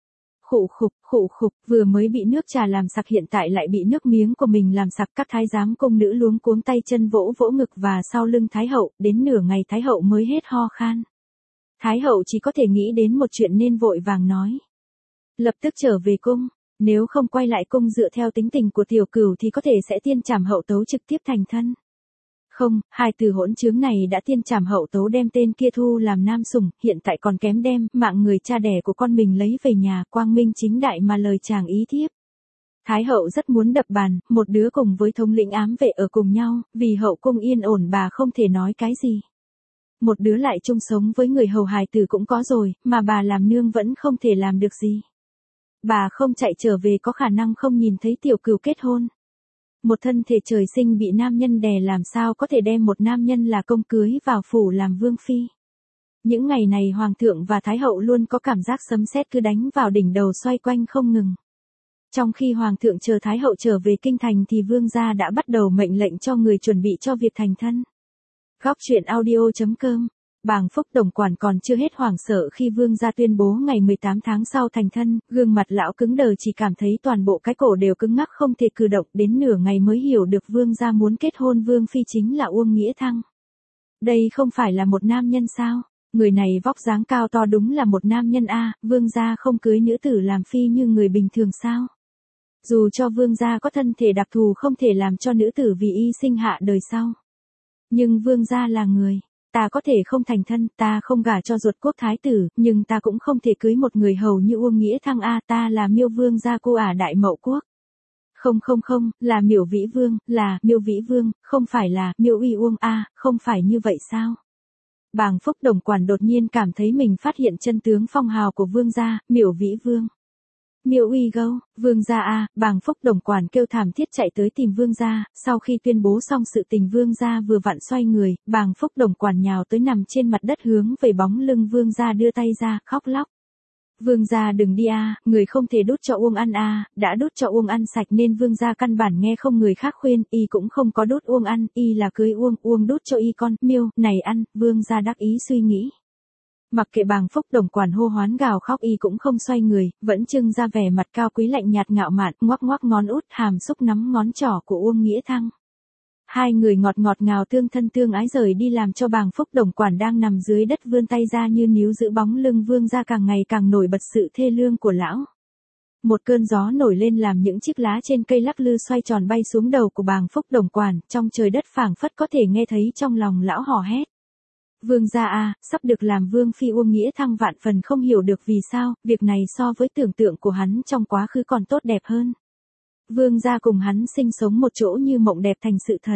Khụ khục, khụ khục, vừa mới bị nước trà làm sặc hiện tại lại bị nước miếng của mình làm sặc, các thái giám cung nữ luống cuống tay chân vỗ vỗ ngực và sau lưng thái hậu, đến nửa ngày thái hậu mới hết ho khan. Thái hậu chỉ có thể nghĩ đến một chuyện nên vội vàng nói. Lập tức trở về cung. Nếu không quay lại cung dựa theo tính tình của tiểu cửu thì có thể sẽ tiên trảm hậu tấu trực tiếp thành thân. Không, hai từ hỗn trướng này đã tiên trảm hậu tấu đem tên kia thu làm nam sủng, hiện tại còn kém đem mạng người cha đẻ của con mình lấy về nhà, quang minh chính đại mà lời chàng ý thiếp. Thái hậu rất muốn đập bàn, một đứa cùng với thống lĩnh ám vệ ở cùng nhau, vì hậu cung yên ổn bà không thể nói cái gì. Một đứa lại chung sống với người hầu hài tử cũng có rồi, mà bà làm nương vẫn không thể làm được gì. Bà không chạy trở về có khả năng không nhìn thấy tiểu cửu kết hôn. Một thân thể trời sinh bị nam nhân đè làm sao có thể đem một nam nhân là công cưới vào phủ làm vương phi. Những ngày này hoàng thượng và thái hậu luôn có cảm giác sấm sét cứ đánh vào đỉnh đầu xoay quanh không ngừng. Trong khi hoàng thượng chờ thái hậu trở về kinh thành thì vương gia đã bắt đầu mệnh lệnh cho người chuẩn bị cho việc thành thân. Góc truyện audio chấm com. Bàng Phúc Đồng quản còn chưa hết hoảng sợ khi vương gia tuyên bố ngày mười tám tháng sau thành thân, gương mặt lão cứng đờ chỉ cảm thấy toàn bộ cái cổ đều cứng ngắc không thể cử động, đến nửa ngày mới hiểu được vương gia muốn kết hôn vương phi chính là Uông Nghĩa Thăng. Đây không phải là một nam nhân sao? Người này vóc dáng cao to đúng là một nam nhân a, vương gia không cưới nữ tử làm phi như người bình thường sao? Dù cho vương gia có thân thể đặc thù không thể làm cho nữ tử vì y sinh hạ đời sau. Nhưng vương gia là người, ta có thể không thành thân, ta không gả cho ruột quốc thái tử, nhưng ta cũng không thể cưới một người hầu như Uông Nghĩa Thăng a, ta là Miêu vương gia cô ả Đại Mậu Quốc. Không không không, là Miểu Vĩ Vương, là Miêu Vĩ Vương, không phải là Miêu Uy Uông a, không phải như vậy sao? Bàng Phúc Đồng quản đột nhiên cảm thấy mình phát hiện chân tướng phong hào của vương gia, Miểu Vĩ Vương. Miêu Uy Gâu, vương gia a, Bàng Phúc Đồng quản kêu thảm thiết chạy tới tìm vương gia, sau khi tuyên bố xong sự tình vương gia vừa vặn xoay người, Bàng Phúc Đồng quản nhào tới nằm trên mặt đất hướng về bóng lưng vương gia đưa tay ra, khóc lóc. Vương gia đừng đi a, người không thể đút cho Uông ăn a, đã đút cho Uông ăn sạch nên vương gia căn bản nghe không người khác khuyên, y cũng không có đút Uông ăn, y là cưới Uông, Uông đút cho y con, Miêu, này ăn, vương gia đắc ý suy nghĩ. Mặc kệ Bàng Phúc Đồng quản hô hoán gào khóc y cũng không xoay người, vẫn trưng ra vẻ mặt cao quý lạnh nhạt ngạo mạn, ngoắc ngoắc ngón út hàm xúc nắm ngón trỏ của Uông Nghĩa Thăng. Hai người ngọt ngọt ngào tương thân tương ái rời đi làm cho Bàng Phúc Đồng quản đang nằm dưới đất vươn tay ra như níu giữ bóng lưng vương gia càng ngày càng nổi bật sự thê lương của lão. Một cơn gió nổi lên làm những chiếc lá trên cây lắc lư xoay tròn bay xuống đầu của Bàng Phúc Đồng quản, trong trời đất phảng phất có thể nghe thấy trong lòng lão hò hét. Vương gia a, sắp được làm vương phi Uông Nghĩa Thăng vạn phần không hiểu được vì sao, việc này so với tưởng tượng của hắn trong quá khứ còn tốt đẹp hơn. Vương gia cùng hắn sinh sống một chỗ như mộng đẹp thành sự thật.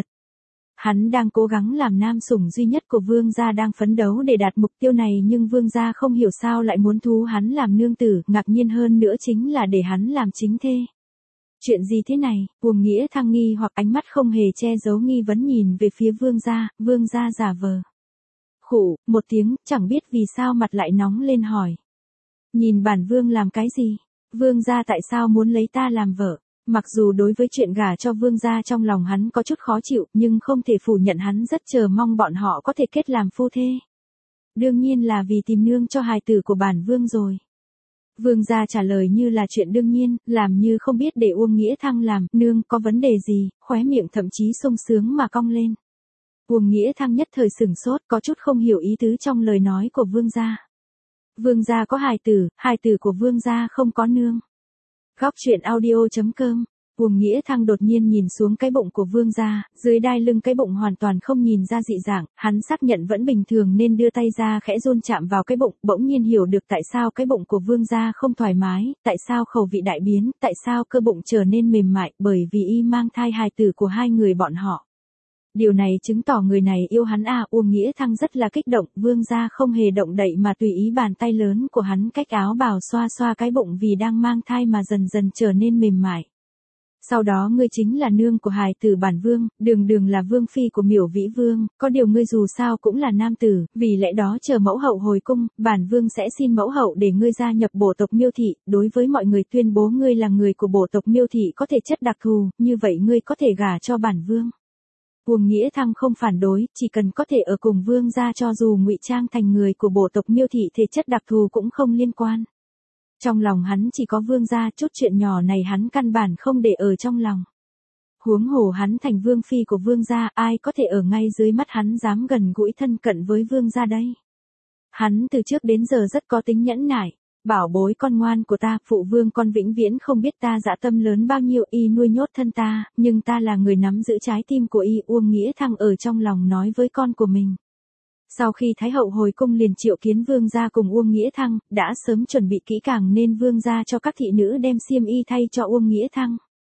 Hắn đang cố gắng làm nam sủng duy nhất của vương gia đang phấn đấu để đạt mục tiêu này nhưng vương gia không hiểu sao lại muốn thú hắn làm nương tử, ngạc nhiên hơn nữa chính là để hắn làm chính thê. Chuyện gì thế này? Uông Nghĩa Thăng nghi hoặc ánh mắt không hề che giấu nghi vấn nhìn về phía vương gia, vương gia giả vờ. Khụ, một tiếng, chẳng biết vì sao mặt lại nóng lên hỏi. Nhìn bản vương làm cái gì? Vương gia tại sao muốn lấy ta làm vợ? Mặc dù đối với chuyện gả cho vương gia trong lòng hắn có chút khó chịu, nhưng không thể phủ nhận hắn rất chờ mong bọn họ có thể kết làm phu thê. Đương nhiên là vì tìm nương cho hài tử của bản vương rồi. Vương gia trả lời như là chuyện đương nhiên, làm như không biết để Uông Nghĩa Thăng làm, nương có vấn đề gì, khóe miệng thậm chí sung sướng mà cong lên. Uông Nghĩa Thăng nhất thời sửng sốt, có chút không hiểu ý tứ trong lời nói của vương gia. Vương gia có hài tử, hài tử của vương gia không có nương. Góc truyện audio chấm com. Uông Nghĩa Thăng đột nhiên nhìn xuống cái bụng của vương gia, dưới đai lưng cái bụng hoàn toàn không nhìn ra dị dạng, hắn xác nhận vẫn bình thường nên đưa tay ra khẽ run chạm vào cái bụng, bỗng nhiên hiểu được tại sao cái bụng của vương gia không thoải mái, tại sao khẩu vị đại biến, tại sao cơ bụng trở nên mềm mại, bởi vì y mang thai hài tử của hai người bọn họ. Điều này chứng tỏ người này yêu hắn à, Uông Nghĩa Thăng rất là kích động, vương gia không hề động đậy mà tùy ý bàn tay lớn của hắn cách áo bào xoa xoa cái bụng vì đang mang thai mà dần dần trở nên mềm mại. Sau đó ngươi chính là nương của hài tử bản vương, đường đường là vương phi của Miểu Vĩ Vương, có điều ngươi dù sao cũng là nam tử, vì lẽ đó chờ mẫu hậu hồi cung, bản vương sẽ xin mẫu hậu để ngươi gia nhập bộ tộc Miêu thị, đối với mọi người tuyên bố ngươi là người của bộ tộc Miêu thị có thể chất đặc thù, như vậy ngươi có thể gả cho bản vương. Uông Nghĩa Thăng không phản đối, chỉ cần có thể ở cùng vương gia cho dù ngụy trang thành người của bộ tộc Miêu thị thể chất đặc thù cũng không liên quan. Trong lòng hắn chỉ có vương gia, chút chuyện nhỏ này hắn căn bản không để ở trong lòng. Huống hồ hắn thành vương phi của vương gia, ai có thể ở ngay dưới mắt hắn dám gần gũi thân cận với vương gia đây. Hắn từ trước đến giờ rất có tính nhẫn nại. Bảo bối con ngoan của ta, phụ vương con vĩnh viễn không biết ta dã tâm lớn bao nhiêu, y nuôi nhốt thân ta, nhưng ta là người nắm giữ trái tim của y, Uông Nghĩa Thăng ở trong lòng nói với con của mình. Sau khi Thái hậu hồi cung liền triệu kiến vương gia cùng Uông Nghĩa Thăng, đã sớm chuẩn bị kỹ càng nên vương gia cho các thị nữ đem xiêm y thay cho Uông Nghĩa Thăng.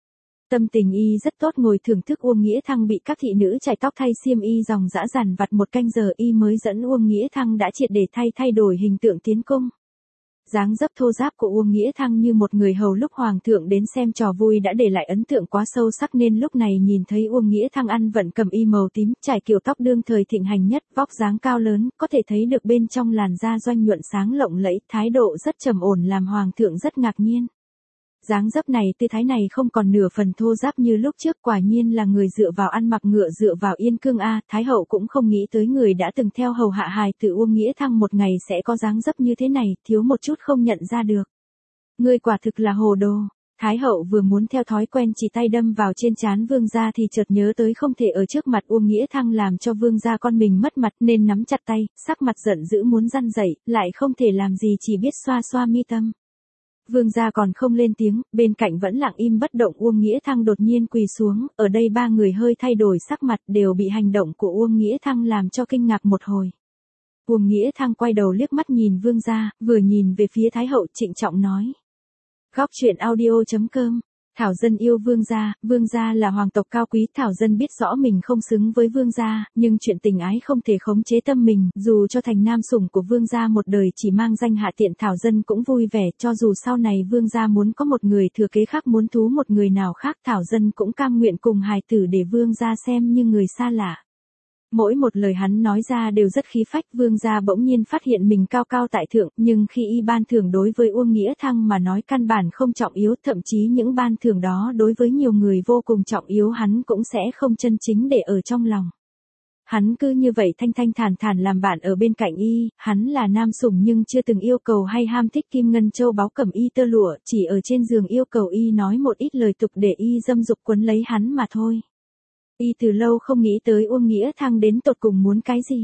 Tâm tình y rất tốt, ngồi thưởng thức Uông Nghĩa Thăng bị các thị nữ chải tóc thay xiêm y dòng dã dằn vặt một canh giờ y mới dẫn Uông Nghĩa Thăng đã triệt để thay thay đổi hình tượng tiến cung. Dáng dấp thô ráp của Uông Nghĩa Thăng như một người hầu lúc hoàng thượng đến xem trò vui đã để lại ấn tượng quá sâu sắc, nên lúc này nhìn thấy Uông Nghĩa Thăng ăn vận cầm y màu tím, trải kiểu tóc đương thời thịnh hành nhất, vóc dáng cao lớn, có thể thấy được bên trong làn da doanh nhuận sáng lộng lẫy, thái độ rất trầm ổn làm hoàng thượng rất ngạc nhiên. Dáng dấp này, tư thái này không còn nửa phần thô ráp như lúc trước, quả nhiên là người dựa vào ăn mặc ngựa dựa vào yên cương a. Thái hậu cũng không nghĩ tới người đã từng theo hầu hạ hài tử Uông Nghĩa Thăng một ngày sẽ có dáng dấp như thế này, thiếu một chút không nhận ra được. Ngươi quả thực là hồ đồ. Thái hậu vừa muốn theo thói quen chỉ tay đâm vào trên trán vương gia thì chợt nhớ tới không thể ở trước mặt Uông Nghĩa Thăng làm cho vương gia con mình mất mặt, nên nắm chặt tay, sắc mặt giận dữ muốn răn dậy, lại không thể làm gì, chỉ biết xoa xoa mi tâm. Vương gia còn không lên tiếng, bên cạnh vẫn lặng im bất động. Uông Nghĩa Thăng đột nhiên quỳ xuống, ở đây ba người hơi thay đổi sắc mặt, đều bị hành động của Uông Nghĩa Thăng làm cho kinh ngạc một hồi. Uông Nghĩa Thăng quay đầu liếc mắt nhìn vương gia, vừa nhìn về phía Thái hậu trịnh trọng nói. Góc truyện audio chấm com. Thảo dân yêu vương gia, vương gia là hoàng tộc cao quý, Thảo dân biết rõ mình không xứng với vương gia, nhưng chuyện tình ái không thể khống chế tâm mình, dù cho thành nam sủng của vương gia một đời chỉ mang danh hạ tiện, Thảo dân cũng vui vẻ, cho dù sau này vương gia muốn có một người thừa kế khác, muốn thú một người nào khác, Thảo dân cũng cam nguyện cùng hài tử để vương gia xem như người xa lạ. Mỗi một lời hắn nói ra đều rất khí phách. Vương gia bỗng nhiên phát hiện mình cao cao tại thượng, nhưng khi y ban thưởng đối với Uông Nghĩa Thăng mà nói căn bản không trọng yếu, thậm chí những ban thưởng đó đối với nhiều người vô cùng trọng yếu hắn cũng sẽ không chân chính để ở trong lòng. Hắn cứ như vậy thanh thanh thản thản làm bạn ở bên cạnh y, hắn là nam sủng nhưng chưa từng yêu cầu hay ham thích kim ngân châu báu cẩm y tơ lụa, chỉ ở trên giường yêu cầu y nói một ít lời tục để y dâm dục quấn lấy hắn mà thôi. Y từ lâu không nghĩ tới Uông Nghĩa Thăng đến tột cùng muốn cái gì.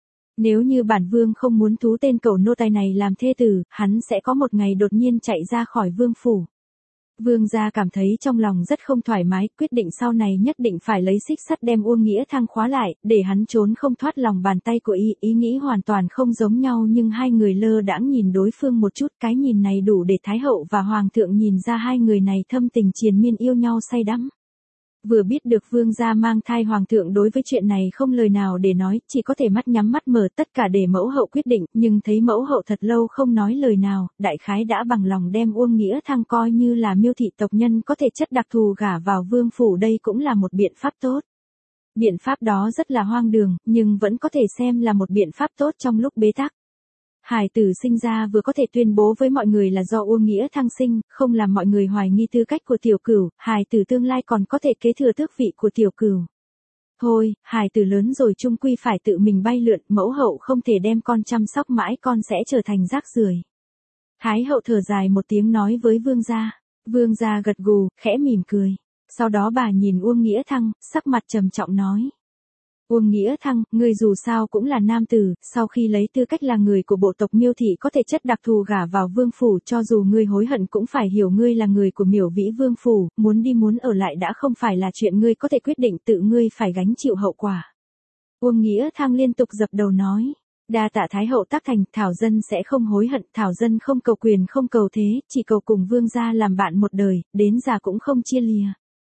Nếu như bản vương không muốn thú tên cẩu nô tài này làm thê tử, hắn sẽ có một ngày đột nhiên chạy ra khỏi vương phủ. Vương gia cảm thấy trong lòng rất không thoải mái, quyết định sau này nhất định phải lấy xích sắt đem Uông Nghĩa Thăng khóa lại, để hắn trốn không thoát lòng bàn tay của y. Ý nghĩ hoàn toàn không giống nhau, nhưng hai người lơ đãng nhìn đối phương một chút, cái nhìn này đủ để Thái hậu và Hoàng thượng nhìn ra hai người này thâm tình triền miên yêu nhau say đắm. Vừa biết được vương gia mang thai, hoàng thượng đối với chuyện này không lời nào để nói, chỉ có thể mắt nhắm mắt mở, tất cả để mẫu hậu quyết định, nhưng thấy mẫu hậu thật lâu không nói lời nào, đại khái đã bằng lòng đem Uông Nghĩa Thăng coi như là miêu thị tộc nhân có thể chất đặc thù gả vào vương phủ, đây cũng là một biện pháp tốt. Biện pháp đó rất là hoang đường, nhưng vẫn có thể xem là một biện pháp tốt trong lúc bế tắc. Hài tử sinh ra vừa có thể tuyên bố với mọi người là do Uông Nghĩa Thăng sinh, không làm mọi người hoài nghi tư cách của tiểu cửu, hài tử tương lai còn có thể kế thừa tước vị của tiểu cửu. Thôi, hài tử lớn rồi chung quy phải tự mình bay lượn, mẫu hậu không thể đem con chăm sóc mãi, con sẽ trở thành rác rưởi. Thái hậu thở dài một tiếng nói với vương gia. Vương gia gật gù, khẽ mỉm cười. Sau đó bà nhìn Uông Nghĩa Thăng, sắc mặt trầm trọng nói. Uông Nghĩa Thăng, ngươi dù sao cũng là nam tử, sau khi lấy tư cách là người của bộ tộc miêu thị có thể chất đặc thù gả vào vương phủ, cho dù ngươi hối hận cũng phải hiểu ngươi là người của miểu vĩ vương phủ, muốn đi muốn ở lại đã không phải là chuyện ngươi có thể quyết định, tự ngươi phải gánh chịu hậu quả. Uông Nghĩa Thăng liên tục dập đầu nói. Đa tạ Thái hậu tác thành, Thảo dân sẽ không hối hận, Thảo dân không cầu quyền không cầu thế, chỉ cầu cùng vương gia làm bạn một đời, đến già cũng không chia lìa.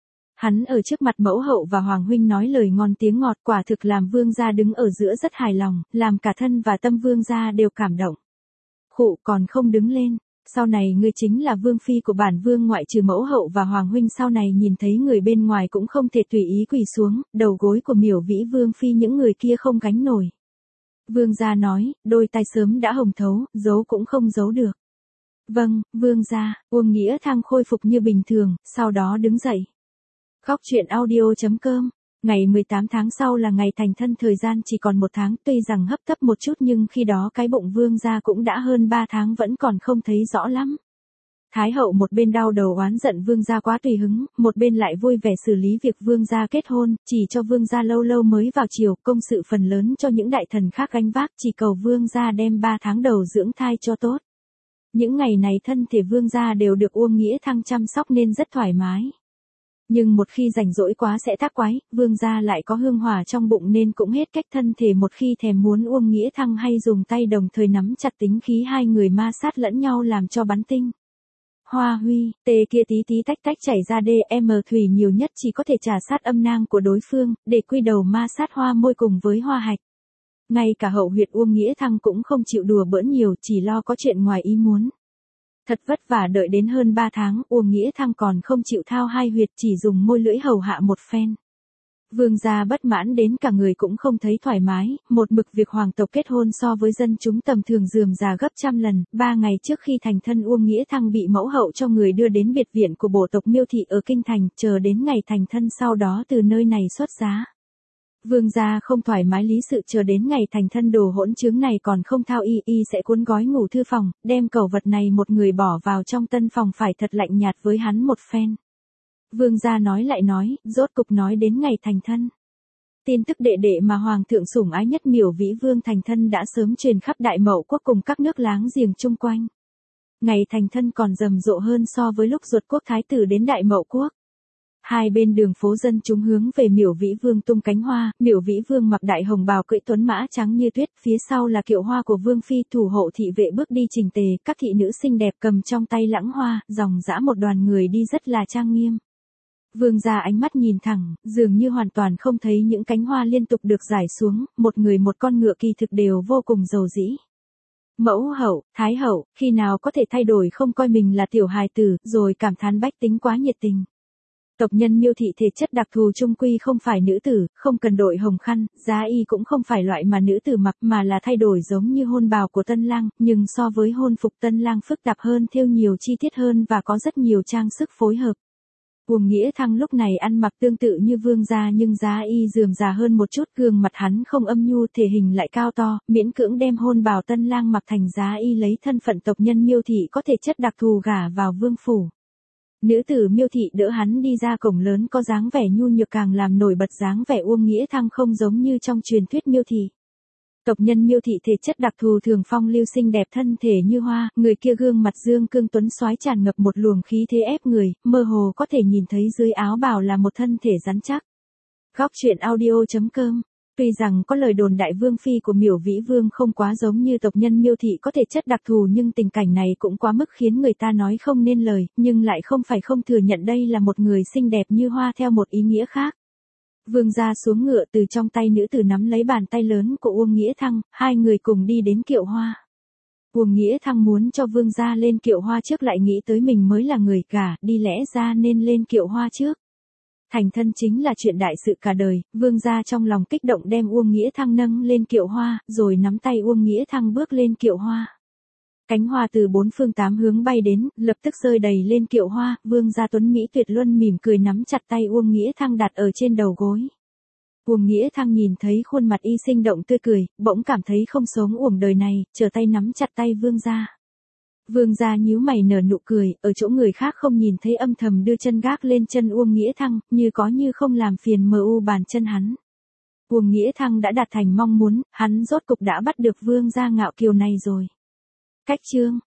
Hắn ở trước mặt mẫu hậu và hoàng huynh nói lời ngon tiếng ngọt, quả thực làm vương gia đứng ở giữa rất hài lòng, làm cả thân và tâm vương gia đều cảm động. Khụ, còn không đứng lên, sau này ngươi chính là vương phi của bản vương, ngoại trừ mẫu hậu và hoàng huynh, sau này nhìn thấy người bên ngoài cũng không thể tùy ý quỳ xuống, đầu gối của miểu vĩ vương phi những người kia không gánh nổi. Vương gia nói, đôi tay sớm đã hồng thấu, giấu cũng không giấu được. Vâng, vương gia. Uông Nghĩa Thăng khôi phục như bình thường, sau đó đứng dậy. Góc truyện audio chấm com. Ngày mười tám tháng sau là ngày thành thân, thời gian chỉ còn một tháng, tuy rằng hấp tấp một chút nhưng khi đó cái bụng vương gia cũng đã hơn ba tháng vẫn còn không thấy rõ lắm. Thái hậu một bên đau đầu oán giận vương gia quá tùy hứng, một bên lại vui vẻ xử lý việc vương gia kết hôn, chỉ cho vương gia lâu lâu mới vào chiều, công sự phần lớn cho những đại thần khác gánh vác, chỉ cầu vương gia đem ba tháng đầu dưỡng thai cho tốt. Những ngày này thân thể vương gia đều được Uông Nghĩa Thăng chăm sóc nên rất thoải mái. Nhưng một khi rảnh rỗi quá sẽ tác quái, vương gia lại có hương hỏa trong bụng nên cũng hết cách thân thể, một khi thèm muốn Uông Nghĩa Thăng hay dùng tay đồng thời nắm chặt tính khí, hai người ma sát lẫn nhau làm cho bắn tinh. Hoa huy, tê kia tí tí tách tách chảy ra đê em thủy nhiều nhất chỉ có thể trả sát âm nang của đối phương, để quy đầu ma sát hoa môi cùng với hoa hạch. Ngay cả hậu huyệt Uông Nghĩa Thăng cũng không chịu đùa bỡn nhiều, chỉ lo có chuyện ngoài ý muốn. Thật vất vả đợi đến hơn ba tháng, Uông Nghĩa Thăng còn không chịu thao hai huyệt, chỉ dùng môi lưỡi hầu hạ một phen. Vương gia bất mãn đến cả người cũng không thấy thoải mái, một mực việc hoàng tộc kết hôn so với dân chúng tầm thường rườm rà gấp trăm lần. Ba ngày trước khi thành thân, Uông Nghĩa Thăng bị mẫu hậu cho người đưa đến biệt viện của bộ tộc Miêu thị ở kinh thành, chờ đến ngày thành thân sau đó từ nơi này xuất giá. Vương gia không thoải mái lý sự, chờ đến ngày thành thân đồ hỗn chứng này còn không thao y y sẽ cuốn gói ngủ thư phòng, đem cẩu vật này một người bỏ vào trong tân phòng, phải thật lạnh nhạt với hắn một phen. Vương gia nói lại nói, rốt cục nói đến ngày thành thân. Tin tức đệ đệ mà hoàng thượng sủng ái nhất Miểu Vĩ Vương thành thân đã sớm truyền khắp Đại Mậu quốc cùng các nước láng giềng chung quanh. Ngày thành thân còn rầm rộ hơn so với lúc ruột quốc thái tử đến Đại Mậu quốc. Hai bên đường phố dân chúng hướng về Miểu Vĩ Vương tung cánh hoa, Miểu Vĩ Vương mặc đại hồng bào cưỡi tuấn mã trắng như tuyết, phía sau là kiệu hoa của Vương phi, thủ hộ thị vệ bước đi chỉnh tề, các thị nữ xinh đẹp cầm trong tay lãng hoa, dòng dã một đoàn người đi rất là trang nghiêm. Vương gia ánh mắt nhìn thẳng, dường như hoàn toàn không thấy những cánh hoa liên tục được rải xuống, một người một con ngựa kỳ thực đều vô cùng giàu dĩ. Mẫu hậu, thái hậu, khi nào có thể thay đổi không coi mình là tiểu hài tử, rồi cảm thán bách tính quá nhiệt tình. Tộc nhân Miêu thị thể chất đặc thù trung quy không phải nữ tử, không cần đội hồng khăn, giá y cũng không phải loại mà nữ tử mặc mà là thay đổi giống như hôn bào của tân lang, nhưng so với hôn phục tân lang phức tạp hơn, thêu nhiều chi tiết hơn và có rất nhiều trang sức phối hợp. Uông Nghĩa Thăng lúc này ăn mặc tương tự như vương gia nhưng giá y rườm rà hơn một chút, gương mặt hắn không âm nhu, thể hình lại cao to, miễn cưỡng đem hôn bào tân lang mặc thành giá y, lấy thân phận tộc nhân Miêu thị có thể chất đặc thù gả vào vương phủ. Nữ tử Miêu thị đỡ hắn đi ra cổng lớn, có dáng vẻ nhu nhược càng làm nổi bật dáng vẻ Uông Nghĩa Thăng không giống như trong truyền thuyết Miêu thị. Tộc nhân Miêu thị thể chất đặc thù thường phong lưu xinh đẹp, thân thể như hoa, người kia gương mặt dương cương tuấn soái tràn ngập một luồng khí thế ép người, mơ hồ có thể nhìn thấy dưới áo bào là một thân thể rắn chắc. Góc truyện audio chấm com. Tuy rằng có lời đồn đại vương phi của Miểu Vĩ Vương không quá giống như tộc nhân Miêu thị có thể chất đặc thù, nhưng tình cảnh này cũng quá mức khiến người ta nói không nên lời, nhưng lại không phải không thừa nhận đây là một người xinh đẹp như hoa theo một ý nghĩa khác. Vương gia xuống ngựa, từ trong tay nữ tử nắm lấy bàn tay lớn của Uông Nghĩa Thăng, hai người cùng đi đến kiệu hoa. Uông Nghĩa Thăng muốn cho vương gia lên kiệu hoa trước, lại nghĩ tới mình mới là người gả, đi lẽ ra nên lên kiệu hoa trước. Thành thân chính là chuyện đại sự cả đời, vương gia trong lòng kích động đem Uông Nghĩa Thăng nâng lên kiệu hoa, rồi nắm tay Uông Nghĩa Thăng bước lên kiệu hoa. Cánh hoa từ bốn phương tám hướng bay đến, lập tức rơi đầy lên kiệu hoa, vương gia tuấn Mỹ tuyệt luân mỉm cười nắm chặt tay Uông Nghĩa Thăng đặt ở trên đầu gối. Uông Nghĩa Thăng nhìn thấy khuôn mặt y sinh động tươi cười, bỗng cảm thấy không sống uổng đời này, trở tay nắm chặt tay vương gia. Vương gia nhíu mày nở nụ cười, ở chỗ người khác không nhìn thấy âm thầm đưa chân gác lên chân Uông Nghĩa Thăng, như có như không làm phiền mờ u bàn chân hắn. Uông Nghĩa Thăng đã đạt thành mong muốn, hắn rốt cục đã bắt được vương gia ngạo kiều này rồi. Cách chương